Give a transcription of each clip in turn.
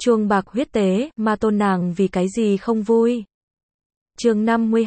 chuông bạc huyết tế, ma tôn nàng vì cái gì không vui. Chương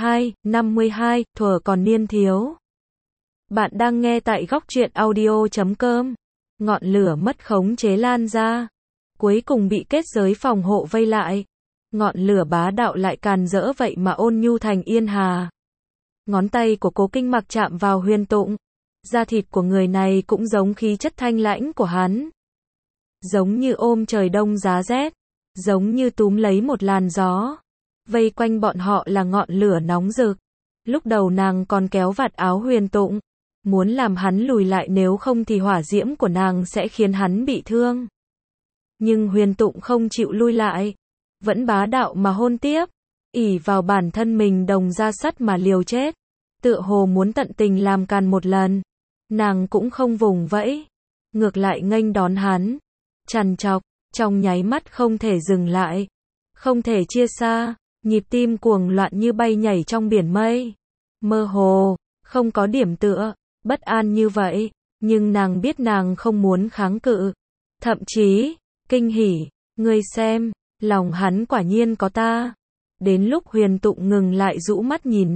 52, thuở còn niên thiếu. Bạn đang nghe tại góc truyện audio.com. Ngọn lửa mất khống chế lan ra, cuối cùng bị kết giới phòng hộ vây lại. Ngọn lửa bá đạo lại càn rỡ vậy mà ôn nhu thành yên hà. Ngón tay của Cố Kinh Mặc chạm vào Huyền Tụng, da thịt của người này cũng giống khí chất thanh lãnh của hắn. Giống như ôm trời đông giá rét, giống như túm lấy một làn gió. Vây quanh bọn họ là ngọn lửa nóng rực. Lúc đầu nàng còn kéo vạt áo Huyền Tụng, muốn làm hắn lùi lại, nếu không thì hỏa diễm của nàng sẽ khiến hắn bị thương. Nhưng Huyền Tụng không chịu lui lại, vẫn bá đạo mà hôn tiếp, ỷ vào bản thân mình đồng da sắt mà liều chết, tựa hồ muốn tận tình làm càn một lần. Nàng cũng không vùng vẫy, ngược lại nghênh đón hắn, trằn trọc, trong nháy mắt không thể dừng lại, không thể chia xa, nhịp tim cuồng loạn như bay nhảy trong biển mây, mơ hồ, không có điểm tựa, bất an như vậy, nhưng nàng biết nàng không muốn kháng cự, thậm chí, kinh hỉ, ngươi xem, lòng hắn quả nhiên có ta. Đến lúc Huyền Tụng ngừng lại rũ mắt nhìn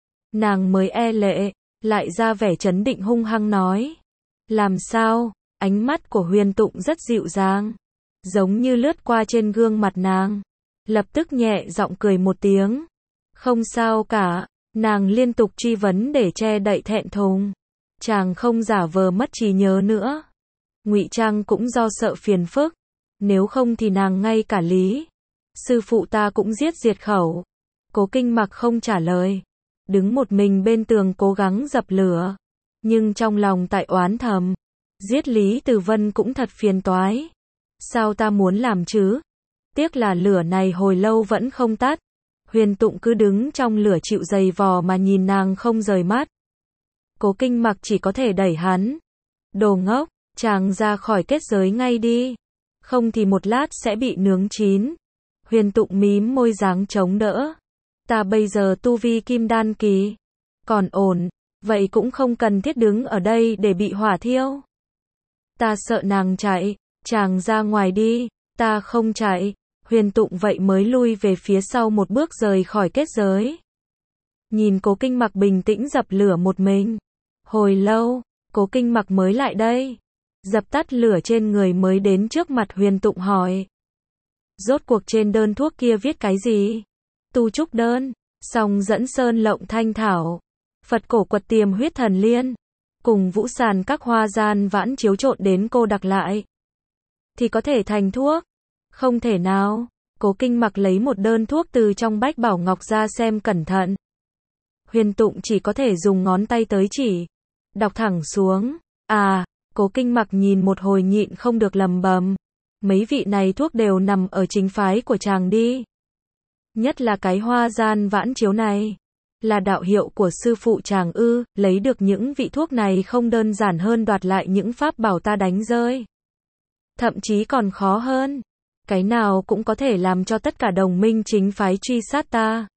nàng mới e lệ, lại ra vẻ trấn định hung hăng nói. Làm sao? Ánh mắt của Huyền Tụng rất dịu dàng, giống như lướt qua trên gương mặt nàng, lập tức nhẹ giọng cười một tiếng. Không sao cả, nàng liên tục truy vấn để che đậy thẹn thùng. Chàng không giả vờ mất trí nhớ nữa. Ngụy trang cũng do sợ phiền phức, nếu không thì nàng ngay cả Lý sư phụ ta cũng giết diệt khẩu. Cố Kinh Mặc không trả lời, đứng một mình bên tường cố gắng dập lửa, nhưng trong lòng tại oán thầm, giết Lý Từ Vân cũng thật phiền toái. Sao ta muốn làm chứ? Tiếc là lửa này hồi lâu vẫn không tắt. Huyền Tụng cứ đứng trong lửa chịu giày vò mà nhìn nàng không rời mắt. Cố Kinh Mặc chỉ có thể đẩy hắn. Đồ ngốc, chàng ra khỏi kết giới ngay đi, không thì một lát sẽ bị nướng chín. Huyền Tụng mím môi dáng chống đỡ. Ta bây giờ tu vi kim đan kỳ, còn ổn, vậy cũng không cần thiết đứng ở đây để bị hỏa thiêu. Ta sợ nàng chạy, chàng ra ngoài đi. Ta không chạy. Huyền Tụng vậy mới lui về phía sau một bước rời khỏi kết giới. Nhìn Cố Kinh Mặc bình tĩnh dập lửa một mình. Hồi lâu, Cố Kinh Mặc mới lại đây. Dập tắt lửa trên người mới đến trước mặt Huyền Tụng hỏi. Rốt cuộc trên đơn thuốc kia viết cái gì? Tu trúc đơn, song dẫn sơn lộng thanh thảo, Phật cổ quật tiềm huyết thần liên, cùng vũ sàn các hoa gian vãn chiếu trộn đến cô đặc lại, thì có thể thành thuốc. Không thể nào. Cố Kinh Mặc lấy một đơn thuốc từ trong bách bảo ngọc ra xem cẩn thận. Huyền Tụng chỉ có thể dùng ngón tay tới chỉ, đọc thẳng xuống. À, Cố Kinh Mặc nhìn một hồi nhịn không được lầm bầm. Mấy vị này thuốc đều nằm ở chính phái của chàng đi. Nhất là cái hoa gian vãn chiếu này, là đạo hiệu của sư phụ chàng ư? Lấy được những vị thuốc này không đơn giản hơn đoạt lại những pháp bảo ta đánh rơi. Thậm chí còn khó hơn. Cái nào cũng có thể làm cho tất cả đồng minh chính phái truy sát ta.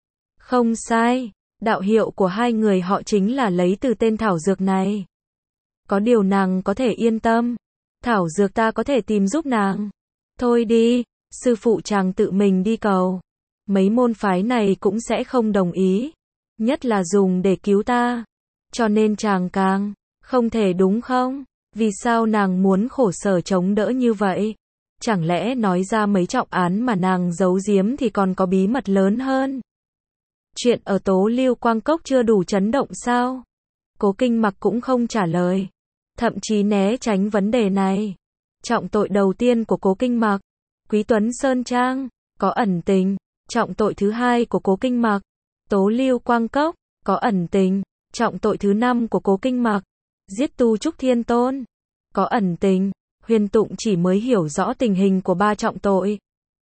Không sai, đạo hiệu của hai người họ chính là lấy từ tên thảo dược này. Có điều nàng có thể yên tâm, thảo dược ta có thể tìm giúp nàng. Thôi đi, sư phụ chàng tự mình đi cầu. Mấy môn phái này cũng sẽ không đồng ý, nhất là dùng để cứu ta. Cho nên chàng càng không thể, đúng không? Vì sao nàng muốn khổ sở chống đỡ như vậy? Chẳng lẽ nói ra mấy trọng án mà nàng giấu giếm thì còn có bí mật lớn hơn? Chuyện ở Tố Lưu Quang Cốc chưa đủ chấn động sao? Cố Kinh Mặc cũng không trả lời, thậm chí né tránh vấn đề này. Trọng tội đầu tiên của Cố Kinh Mặc, Quý Tuấn Sơn Trang, có ẩn tình. Trọng tội thứ hai của Cố Kinh Mặc, Tố Lưu Quang Cốc, có ẩn tình. Trọng tội thứ 5 của Cố Kinh Mặc, giết Tu Trúc Thiên Tôn, có ẩn tình. Huyền Tụng chỉ mới hiểu rõ tình hình của 3 trọng tội.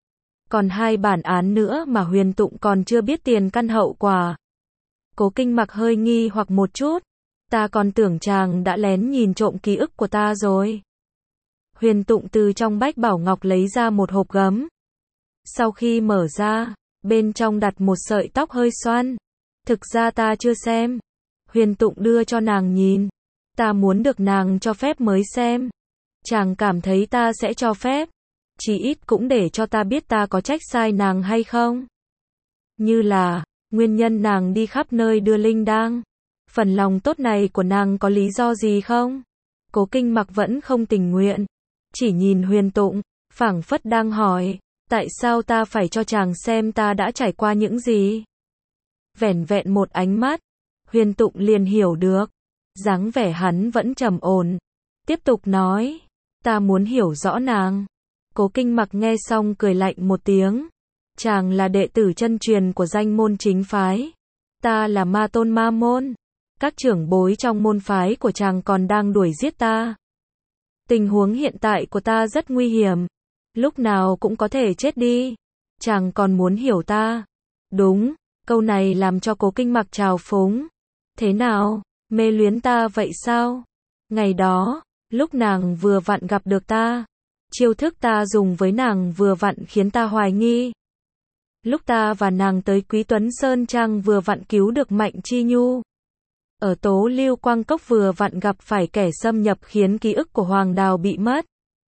Còn 2 bản án nữa mà Huyền Tụng còn chưa biết tiền căn hậu quả. Cố Kinh Mặc hơi nghi hoặc một chút. Ta còn tưởng chàng đã lén nhìn trộm ký ức của ta rồi. Huyền Tụng từ trong bách bảo ngọc lấy ra một hộp gấm. Sau khi mở ra, bên trong đặt một sợi tóc hơi xoăn. Thực ra ta chưa xem. Huyền Tụng đưa cho nàng nhìn. Ta muốn được nàng cho phép mới xem. Chàng cảm thấy ta sẽ cho phép. Chí ít cũng để cho ta biết ta có trách sai nàng hay không. Như là, nguyên nhân nàng đi khắp nơi đưa linh đăng. Phần lòng tốt này của nàng có lý do gì không? Cố Kinh Mặc vẫn không tình nguyện. Chỉ nhìn Huyền Tụng, phảng phất đang hỏi, tại sao ta phải cho chàng xem ta đã trải qua những gì? Vẻn vẹn một ánh mắt, Huyền Tụng liền hiểu được. Dáng vẻ hắn vẫn trầm ổn. Tiếp tục nói, ta muốn hiểu rõ nàng. Cố Kinh Mặc nghe xong cười lạnh một tiếng. Chàng là đệ tử chân truyền của danh môn chính phái. Ta là ma tôn ma môn. Các trưởng bối trong môn phái của chàng còn đang đuổi giết ta. Tình huống hiện tại của ta rất nguy hiểm. Lúc nào cũng có thể chết đi. Chàng còn muốn hiểu ta. Đúng, câu này làm cho Cố Kinh Mặc trào phúng. Thế nào, mê luyến ta vậy sao? Ngày đó, lúc nàng vừa vặn gặp được ta. Chiêu thức ta dùng với nàng vừa vặn khiến ta hoài nghi. Lúc ta và nàng tới Quý Tuấn Sơn Trang vừa vặn cứu được Mạnh Chi Nhu. Ở Tố Lưu Quang Cốc vừa vặn gặp phải kẻ xâm nhập khiến ký ức của Hoàng Đào bị mất.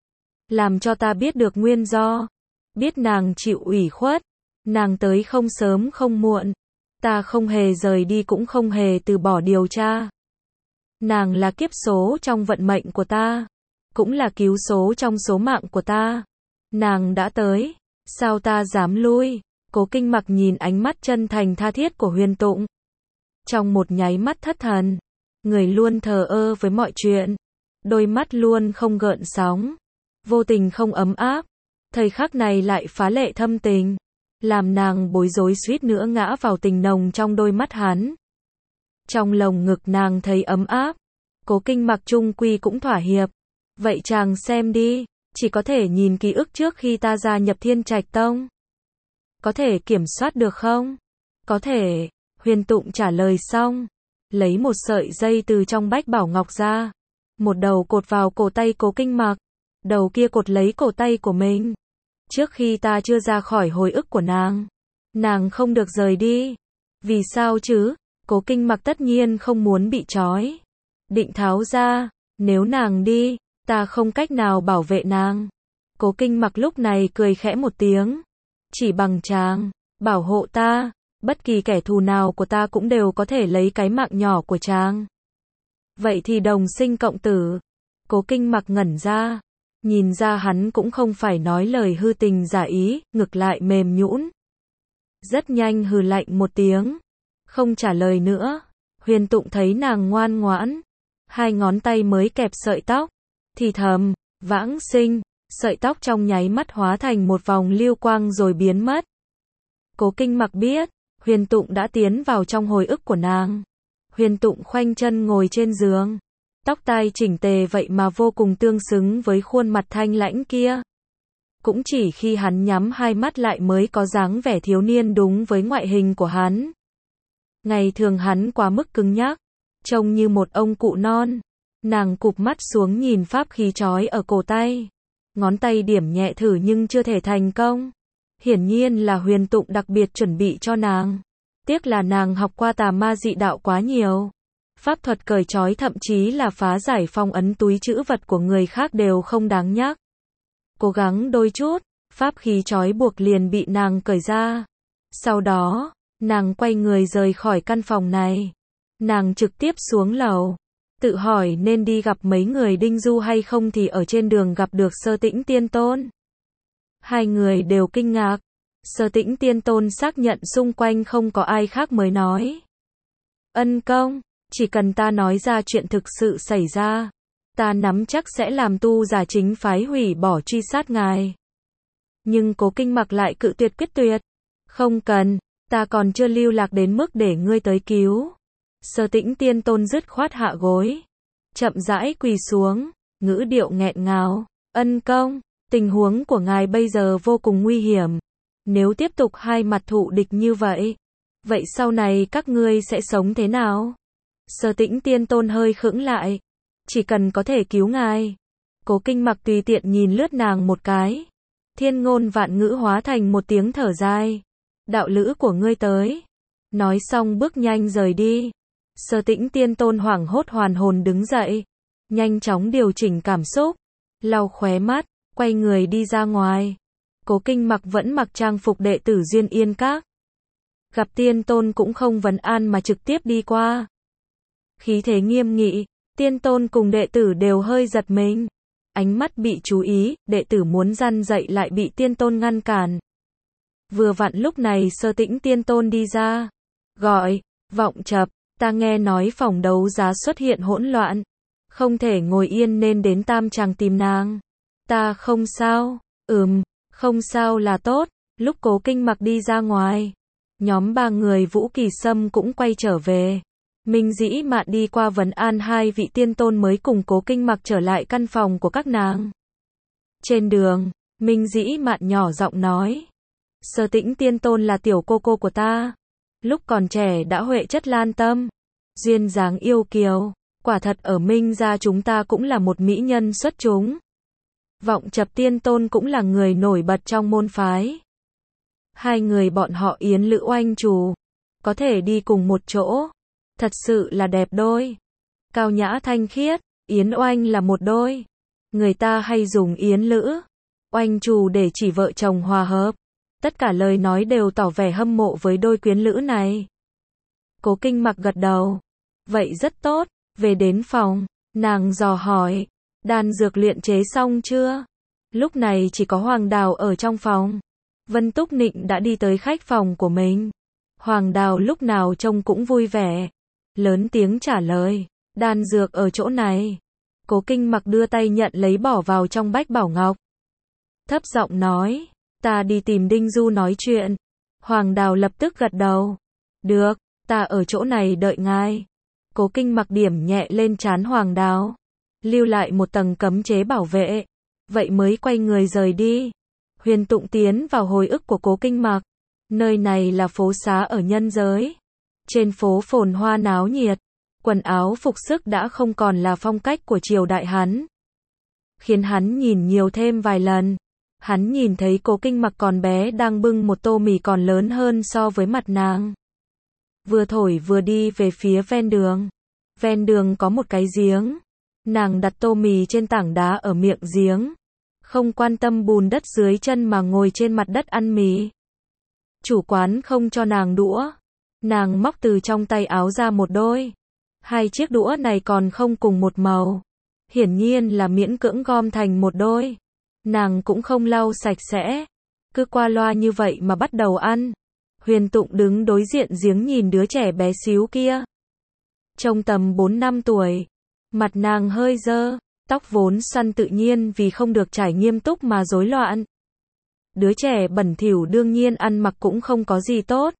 Làm cho ta biết được nguyên do. Biết nàng chịu ủy khuất. Nàng tới không sớm không muộn. Ta không hề rời đi cũng không hề từ bỏ điều tra. Nàng là kiếp số trong vận mệnh của ta. Cũng là cứu số trong số mạng của ta. Nàng đã tới. Sao ta dám lui? Cố Kinh Mặc nhìn ánh mắt chân thành tha thiết của Huyền Tụng. Trong một nháy mắt thất thần. Người luôn thờ ơ với mọi chuyện. Đôi mắt luôn không gợn sóng. Vô tình không ấm áp. Thời khắc này lại phá lệ thâm tình. Làm nàng bối rối suýt nữa ngã vào tình nồng trong đôi mắt hắn. Trong lồng ngực nàng thấy ấm áp. Cố Kinh Mặc chung quy cũng thỏa hiệp. Vậy chàng xem đi. Chỉ có thể nhìn ký ức trước khi ta gia nhập Thiên Trạch Tông. Có thể kiểm soát được không? Có thể. Huyền Tụng trả lời xong. Lấy một sợi dây từ trong bách bảo ngọc ra. Một đầu cột vào cổ tay Cố Kinh Mặc. Đầu kia cột lấy cổ tay của mình. Trước khi ta chưa ra khỏi hồi ức của nàng. Nàng không được rời đi. Vì sao chứ? Cố Kinh Mặc tất nhiên không muốn bị trói. Định tháo ra. Nếu nàng đi, ta không cách nào bảo vệ nàng. Cố Kinh Mặc lúc này cười khẽ một tiếng. Chỉ bằng chàng bảo hộ ta, bất kỳ kẻ thù nào của ta cũng đều có thể lấy cái mạng nhỏ của chàng. Vậy thì đồng sinh cộng tử. Cố Kinh Mặc ngẩn ra. Nhìn ra hắn cũng không phải nói lời hư tình giả ý, ngược lại mềm nhũn. Rất nhanh hừ lạnh một tiếng. Không trả lời nữa. Huyền Tụng thấy nàng ngoan ngoãn. Hai ngón tay mới kẹp sợi tóc. Thì thầm, vãng sinh. Sợi tóc trong nháy mắt hóa thành một vòng lưu quang rồi biến mất. Cố Kinh Mặc biết, Huyền Tụng đã tiến vào trong hồi ức của nàng. Huyền Tụng khoanh chân ngồi trên giường. Tóc tai chỉnh tề vậy mà vô cùng tương xứng với khuôn mặt thanh lãnh kia. Cũng chỉ khi hắn nhắm hai mắt lại mới có dáng vẻ thiếu niên đúng với ngoại hình của hắn. Ngày thường hắn quá mức cứng nhắc, trông như một ông cụ non. Nàng cụp mắt xuống nhìn pháp khí trói ở cổ tay. Ngón tay điểm nhẹ thử nhưng chưa thể thành công. Hiển nhiên là Huyền Tụng đặc biệt chuẩn bị cho nàng. Tiếc là nàng học qua tà ma dị đạo quá nhiều. Pháp thuật cởi trói thậm chí là phá giải phong ấn túi trữ vật của người khác đều không đáng nhắc. Cố gắng đôi chút, pháp khí trói buộc liền bị nàng cởi ra. Sau đó, nàng quay người rời khỏi căn phòng này. Nàng trực tiếp xuống lầu. Tự hỏi nên đi gặp mấy người Đinh Du hay không thì ở trên đường gặp được Sơ Tĩnh Tiên Tôn. Hai người đều kinh ngạc. Sơ Tĩnh Tiên Tôn xác nhận xung quanh không có ai khác mới nói. Ân công, chỉ cần ta nói ra chuyện thực sự xảy ra, ta nắm chắc sẽ làm tu giả chính phái hủy bỏ truy sát ngài. Nhưng Cố Kinh Mặc lại cự tuyệt quyết tuyệt. Không cần, ta còn chưa lưu lạc đến mức để ngươi tới cứu. Sơ Tĩnh Tiên Tôn dứt khoát hạ gối. Chậm rãi quỳ xuống, ngữ điệu nghẹn ngào. Ân công, tình huống của ngài bây giờ vô cùng nguy hiểm. Nếu tiếp tục hai mặt thù địch như vậy, vậy sau này các ngươi sẽ sống thế nào? Sơ Tĩnh Tiên Tôn hơi khựng lại. Chỉ cần có thể cứu ngài. Cố Kinh Mặc tùy tiện nhìn lướt nàng một cái. Thiên ngôn vạn ngữ hóa thành một tiếng thở dài. Đạo lữ của ngươi tới. Nói xong bước nhanh rời đi. Sơ Tĩnh Tiên Tôn hoảng hốt hoàn hồn đứng dậy. Nhanh chóng điều chỉnh cảm xúc. Lau khóe mắt. quay người đi ra ngoài. Cố Kinh Mặc vẫn mặc trang phục đệ tử Duyên Yên Các. Gặp Tiên Tôn cũng không vấn an mà trực tiếp đi qua. Khí thế nghiêm nghị, Tiên Tôn cùng đệ tử đều hơi giật mình. Ánh mắt bị chú ý, đệ tử muốn răn dạy lại bị Tiên Tôn ngăn cản. Vừa vặn lúc này Sơ Tĩnh Tiên Tôn đi ra. Gọi, Vọng Chập, ta nghe nói phòng đấu giá xuất hiện hỗn loạn. Không thể ngồi yên nên đến Tam Tràng tìm nàng. Ta không sao, không sao là tốt. Lúc Cố Kinh Mặc đi ra ngoài, nhóm 3 người Vũ Kỳ Sâm cũng quay trở về. Minh Dĩ Mạn đi qua vấn an 2 vị tiên tôn mới cùng Cố Kinh Mặc trở lại căn phòng của các nàng. Trên đường, Minh Dĩ Mạn nhỏ giọng nói. Sơ Tĩnh Tiên Tôn là tiểu cô cô của ta. Lúc còn trẻ đã huệ chất lan tâm. Duyên dáng yêu kiều. Quả thật ở Minh gia chúng ta cũng là một mỹ nhân xuất chúng. Vọng Chập Tiên Tôn cũng là người nổi bật trong môn phái. 2 người bọn họ Yến Lữ Oanh Trù. Có thể đi cùng một chỗ. Thật sự là đẹp đôi. Cao nhã thanh khiết, Yến Oanh là một đôi. Người ta hay dùng Yến Lữ, Oanh Trù để chỉ vợ chồng hòa hợp. Tất cả lời nói đều tỏ vẻ hâm mộ với đôi quyến lữ này. Cố Kinh Mặc gật đầu. Vậy rất tốt, về đến phòng, nàng dò hỏi, đan dược luyện chế xong chưa? Lúc này chỉ có Hoàng Đào ở trong phòng. Vân Túc Nịnh đã đi tới khách phòng của mình. Hoàng Đào lúc nào trông cũng vui vẻ. Lớn tiếng trả lời, đan dược ở chỗ này. Cố Kinh Mặc đưa tay nhận lấy bỏ vào trong bách bảo ngọc. Thấp giọng nói, ta đi tìm Đinh Du nói chuyện. Hoàng Đào lập tức gật đầu. Được, ta ở chỗ này đợi ngài. Cố Kinh Mặc điểm nhẹ lên trán Hoàng Đào. Lưu lại một tầng cấm chế bảo vệ. Vậy mới quay người rời đi. Huyền Tụng tiến vào hồi ức của Cố Kinh Mặc. Nơi này là phố xá ở nhân giới. Trên phố phồn hoa náo nhiệt. Quần áo phục sức đã không còn là phong cách của triều đại hắn. Khiến hắn nhìn nhiều thêm vài lần. Hắn nhìn thấy Cố Kinh Mặc còn bé đang bưng một tô mì còn lớn hơn so với mặt nàng. Vừa thổi vừa đi về phía ven đường. Ven đường có một cái giếng. Nàng đặt tô mì trên tảng đá ở miệng giếng. Không quan tâm bùn đất dưới chân mà ngồi trên mặt đất ăn mì. Chủ quán không cho nàng đũa. Nàng móc từ trong tay áo ra một đôi. 2 chiếc đũa này còn không cùng một màu. Hiển nhiên là miễn cưỡng gom thành một đôi. Nàng cũng không lau sạch sẽ. Cứ qua loa như vậy mà bắt đầu ăn. Huyền Tụng đứng đối diện giếng nhìn đứa trẻ bé xíu kia. Trông tầm 4 năm tuổi. Mặt nàng hơi dơ. Tóc vốn xoăn tự nhiên vì không được trải nghiêm túc mà rối loạn. Đứa trẻ bẩn thỉu đương nhiên ăn mặc cũng không có gì tốt.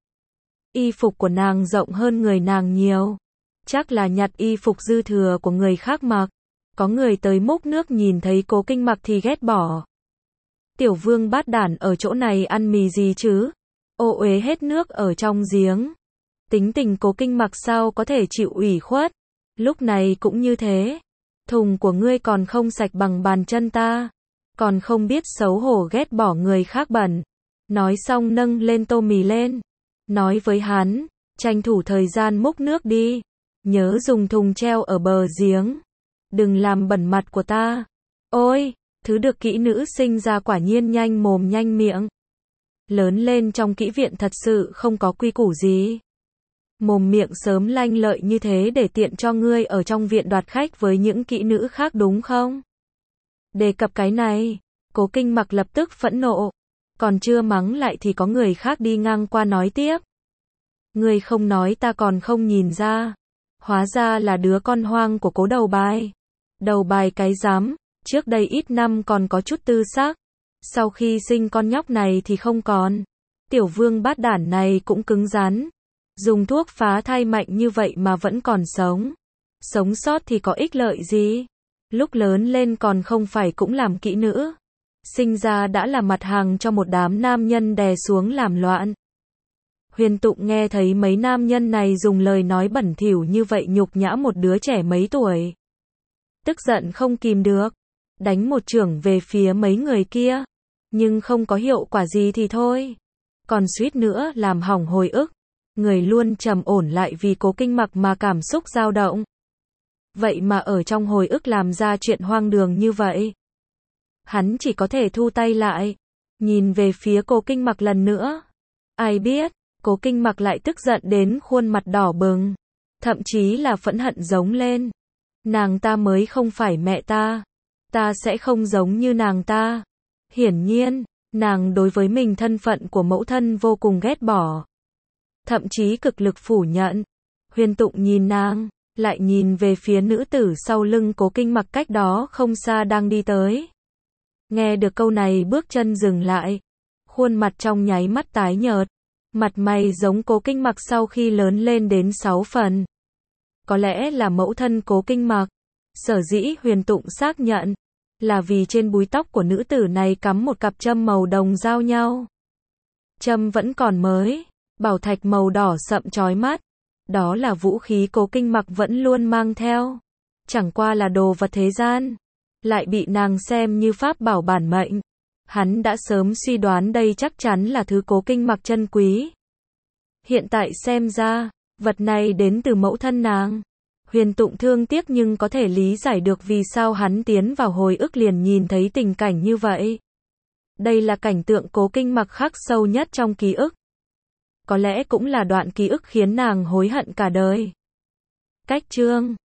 Y phục của nàng rộng hơn người nàng nhiều. Chắc là nhặt y phục dư thừa của người khác mặc. Có người tới múc nước nhìn thấy Cố Kinh Mặc thì ghét bỏ. Tiểu vương bát đản ở chỗ này ăn mì gì chứ? Ô uế hết nước ở trong giếng. Tính tình Cố Kinh Mặc sao có thể chịu ủy khuất. Lúc này cũng như thế. Thùng của ngươi còn không sạch bằng bàn chân ta. Còn không biết xấu hổ ghét bỏ người khác bẩn. Nói xong nâng lên tô mì lên. Nói với hắn, tranh thủ thời gian múc nước đi. Nhớ dùng thùng treo ở bờ giếng. Đừng làm bẩn mặt của ta. Ôi, thứ được kỹ nữ sinh ra quả nhiên nhanh mồm nhanh miệng. Lớn lên trong kỹ viện thật sự không có quy củ gì. Mồm miệng sớm lanh lợi như thế để tiện cho ngươi ở trong viện đoạt khách với những kỹ nữ khác đúng không? Đề cập cái này, Cố Kinh Mặc lập tức phẫn nộ. Còn chưa mắng lại thì có người khác đi ngang qua nói tiếp. Ngươi không nói ta còn không nhìn ra. Hóa ra là đứa con hoang của Cố Đầu Bài. Đầu Bài cái rắm, trước đây ít năm còn có chút tư sắc. Sau khi sinh con nhóc này thì không còn. Tiểu vương bát đản này cũng cứng rắn. Dùng thuốc phá thai mạnh như vậy mà vẫn còn sống. Sống sót thì có ích lợi gì? Lúc lớn lên còn không phải cũng làm kỹ nữ. Sinh ra đã là mặt hàng cho một đám nam nhân đè xuống làm loạn. Huyền Tụng nghe thấy mấy nam nhân này dùng lời nói bẩn thỉu như vậy nhục nhã một đứa trẻ mấy tuổi. Tức giận không kìm được. Đánh một chưởng về phía mấy người kia. Nhưng không có hiệu quả gì thì thôi. Còn suýt nữa làm hỏng hồi ức. Người luôn trầm ổn lại vì Cố Kinh Mặc mà cảm xúc dao động. Vậy mà ở trong hồi ức làm ra chuyện hoang đường như vậy. Hắn chỉ có thể thu tay lại, nhìn về phía Cố Kinh Mặc lần nữa. Ai biết, Cố Kinh Mặc lại tức giận đến khuôn mặt đỏ bừng, thậm chí là phẫn hận giống lên. Nàng ta mới không phải mẹ ta, ta sẽ không giống như nàng ta. Hiển nhiên, nàng đối với mình thân phận của mẫu thân vô cùng ghét bỏ, thậm chí cực lực phủ nhận. Huyền Tụng nhìn nàng, lại nhìn về phía nữ tử sau lưng Cố Kinh Mặc cách đó không xa đang đi tới. Nghe được câu này bước chân dừng lại, khuôn mặt trong nháy mắt tái nhợt, mặt mày giống Cố Kinh Mặc sau khi lớn lên đến 6 phần. Có lẽ là mẫu thân Cố Kinh Mặc. Sở dĩ Huyền Tụng xác nhận, là vì trên búi tóc của nữ tử này cắm một cặp châm màu đồng giao nhau. Châm vẫn còn mới, bảo thạch màu đỏ sậm chói mắt. Đó là vũ khí Cố Kinh Mặc vẫn luôn mang theo. Chẳng qua là đồ vật thế gian, lại bị nàng xem như pháp bảo bản mệnh. Hắn đã sớm suy đoán đây chắc chắn là thứ Cố Kinh Mặc trân quý. Hiện tại xem ra, vật này đến từ mẫu thân nàng. Huyền Tụng thương tiếc nhưng có thể lý giải được vì sao hắn tiến vào hồi ức liền nhìn thấy tình cảnh như vậy. Đây là cảnh tượng Cố Kinh Mặc khắc sâu nhất trong ký ức. Có lẽ cũng là đoạn ký ức khiến nàng hối hận cả đời. Cách chương